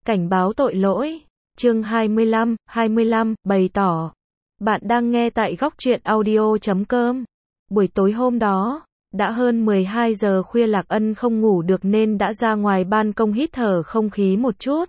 Cảnh báo tội lỗi. Chương 25, bày tỏ. Bạn đang nghe tại góc truyện audio.com. Buổi tối hôm đó, đã hơn 12 giờ khuya Lạc Ân không ngủ được nên đã ra ngoài ban công hít thở không khí một chút.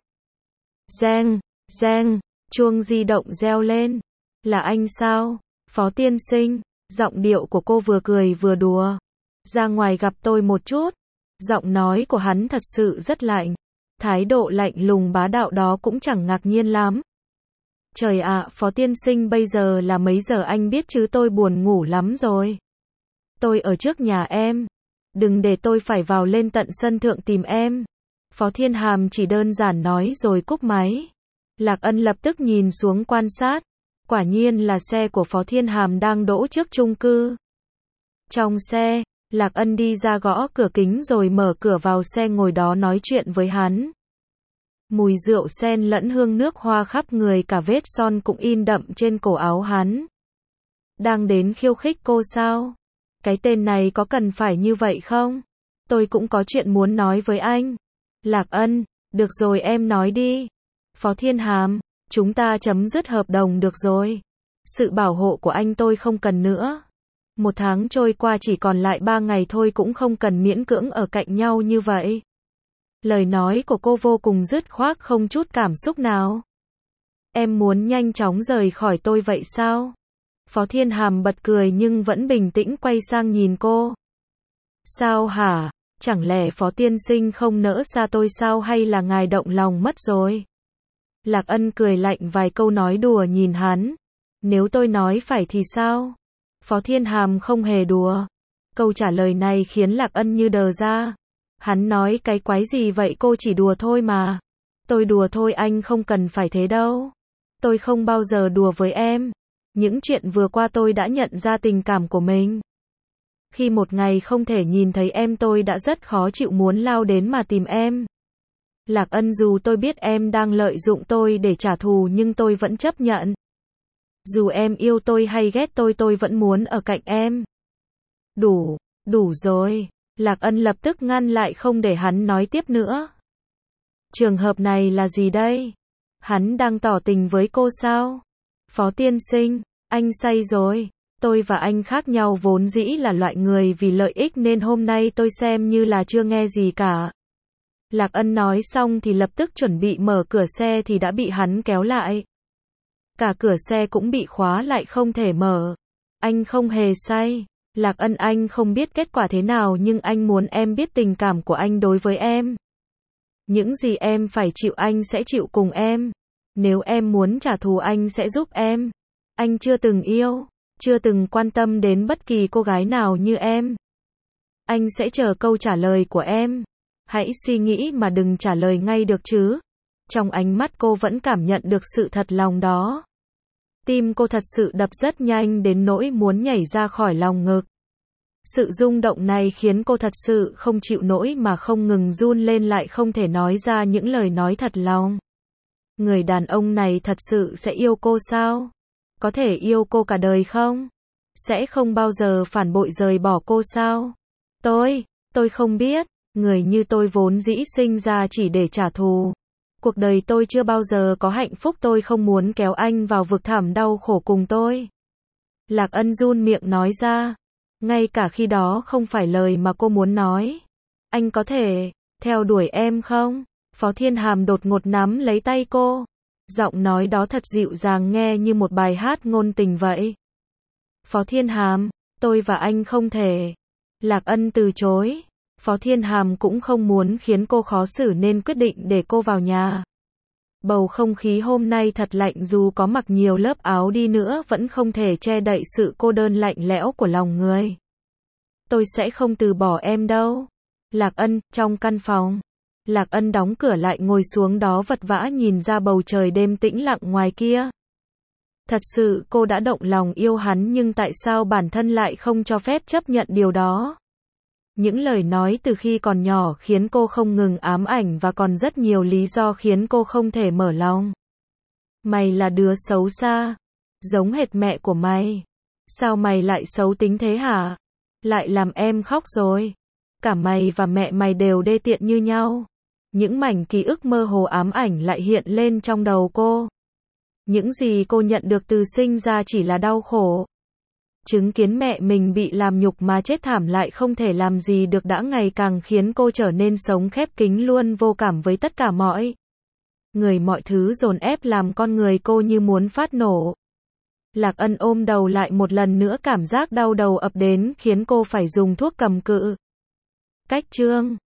Reng, reng, chuông di động reo lên. Là anh sao? Phó tiên sinh, giọng điệu của cô vừa cười vừa đùa. Ra ngoài gặp tôi một chút. Giọng nói của hắn thật sự rất lạnh. Thái độ lạnh lùng bá đạo đó cũng chẳng ngạc nhiên lắm. Trời ạ, Phó tiên sinh bây giờ là mấy giờ anh biết chứ, tôi buồn ngủ lắm rồi. Tôi ở trước nhà em. Đừng để tôi phải vào lên tận sân thượng tìm em. Phó Thiên Hàm chỉ đơn giản nói rồi cúp máy. Lạc Ân lập tức nhìn xuống quan sát. Quả nhiên là xe của Phó Thiên Hàm đang đỗ trước chung cư. Trong xe, Lạc Ân đi ra gõ cửa kính rồi mở cửa vào xe ngồi đó nói chuyện với hắn. Mùi rượu sen lẫn hương nước hoa khắp người, cả vết son cũng in đậm trên cổ áo hắn. Đang đến khiêu khích cô sao? Cái tên này có cần phải như vậy không? Tôi cũng có chuyện muốn nói với anh. Lạc Ân, được rồi em nói đi. Phó Thiên Hàm, chúng ta chấm dứt hợp đồng được rồi. Sự bảo hộ của anh tôi không cần nữa. Một tháng trôi qua chỉ còn lại 3 ngày thôi, cũng không cần miễn cưỡng ở cạnh nhau như vậy. Lời nói của cô vô cùng dứt khoát, không chút cảm xúc nào. Em muốn nhanh chóng rời khỏi tôi vậy sao? Phó Thiên Hàm bật cười nhưng vẫn bình tĩnh quay sang nhìn cô. Sao hả? Chẳng lẽ Phó tiên sinh không nỡ xa tôi sao, hay là ngài động lòng mất rồi? Lạc Ân cười lạnh vài câu nói đùa nhìn hắn. Nếu tôi nói phải thì sao? Phó Thiên Hàm không hề đùa. Câu trả lời này khiến Lạc Ân như đờ ra. Hắn nói cái quái gì vậy, cô chỉ đùa thôi mà. Tôi đùa thôi, anh không cần phải thế đâu. Tôi không bao giờ đùa với em. Những chuyện vừa qua tôi đã nhận ra tình cảm của mình. Khi một ngày không thể nhìn thấy em tôi đã rất khó chịu, muốn lao đến mà tìm em. Lạc Ân, dù tôi biết em đang lợi dụng tôi để trả thù nhưng tôi vẫn chấp nhận. Dù em yêu tôi hay ghét tôi vẫn muốn ở cạnh em. Đủ rồi. Lạc Ân lập tức ngăn lại không để hắn nói tiếp nữa. Trường hợp này là gì đây? Hắn đang tỏ tình với cô sao? Phó tiên sinh, anh say rồi. Tôi và anh khác nhau, vốn dĩ là loại người vì lợi ích nên hôm nay tôi xem như là chưa nghe gì cả. Lạc Ân nói xong thì lập tức chuẩn bị mở cửa xe thì đã bị hắn kéo lại. Cả cửa xe cũng bị khóa lại, không thể mở. Anh không hề say. Lạc Ân, anh không biết kết quả thế nào nhưng anh muốn em biết tình cảm của anh đối với em. Những gì em phải chịu anh sẽ chịu cùng em. Nếu em muốn trả thù anh sẽ giúp em. Anh chưa từng yêu, chưa từng quan tâm đến bất kỳ cô gái nào như em. Anh sẽ chờ câu trả lời của em. Hãy suy nghĩ mà đừng trả lời ngay được chứ. Trong ánh mắt cô vẫn cảm nhận được sự thật lòng đó. Tim cô thật sự đập rất nhanh đến nỗi muốn nhảy ra khỏi lòng ngực. Sự rung động này khiến cô thật sự không chịu nổi mà không ngừng run lên, lại không thể nói ra những lời nói thật lòng. Người đàn ông này thật sự sẽ yêu cô sao? Có thể yêu cô cả đời không? Sẽ không bao giờ phản bội rời bỏ cô sao? Tôi không biết. Người như tôi vốn dĩ sinh ra chỉ để trả thù. Cuộc đời tôi chưa bao giờ có hạnh phúc, tôi không muốn kéo anh vào vực thẳm đau khổ cùng tôi. Lạc Ân run miệng nói ra. Ngay cả khi đó không phải lời mà cô muốn nói. Anh có thể theo đuổi em không? Phó Thiên Hàm đột ngột nắm lấy tay cô. Giọng nói đó thật dịu dàng, nghe như một bài hát ngôn tình vậy. Phó Thiên Hàm, tôi và anh không thể. Lạc Ân từ chối. Phó Thiên Hàm cũng không muốn khiến cô khó xử nên quyết định để cô vào nhà. Bầu không khí hôm nay thật lạnh, dù có mặc nhiều lớp áo đi nữa vẫn không thể che đậy sự cô đơn lạnh lẽo của lòng người. Tôi sẽ không từ bỏ em đâu. Lạc Ân, trong căn phòng. Lạc Ân đóng cửa lại, ngồi xuống đó vật vã nhìn ra bầu trời đêm tĩnh lặng ngoài kia. Thật sự cô đã động lòng yêu hắn nhưng tại sao bản thân lại không cho phép chấp nhận điều đó? Những lời nói từ khi còn nhỏ khiến cô không ngừng ám ảnh và còn rất nhiều lý do khiến cô không thể mở lòng. Mày là đứa xấu xa, giống hệt mẹ của mày. Sao mày lại xấu tính thế hả? Lại làm em khóc rồi. Cả mày và mẹ mày đều đê tiện như nhau. Những mảnh ký ức mơ hồ ám ảnh lại hiện lên trong đầu cô. Những gì cô nhận được từ sinh ra chỉ là đau khổ. Chứng kiến mẹ mình bị làm nhục mà chết thảm lại không thể làm gì được đã ngày càng khiến cô trở nên sống khép kín luôn vô cảm với tất cả mọi người, mọi thứ dồn ép làm con người cô như muốn phát nổ. Lạc Ân ôm đầu lại một lần nữa, cảm giác đau đầu ập đến khiến cô phải dùng thuốc cầm cự. Cách chương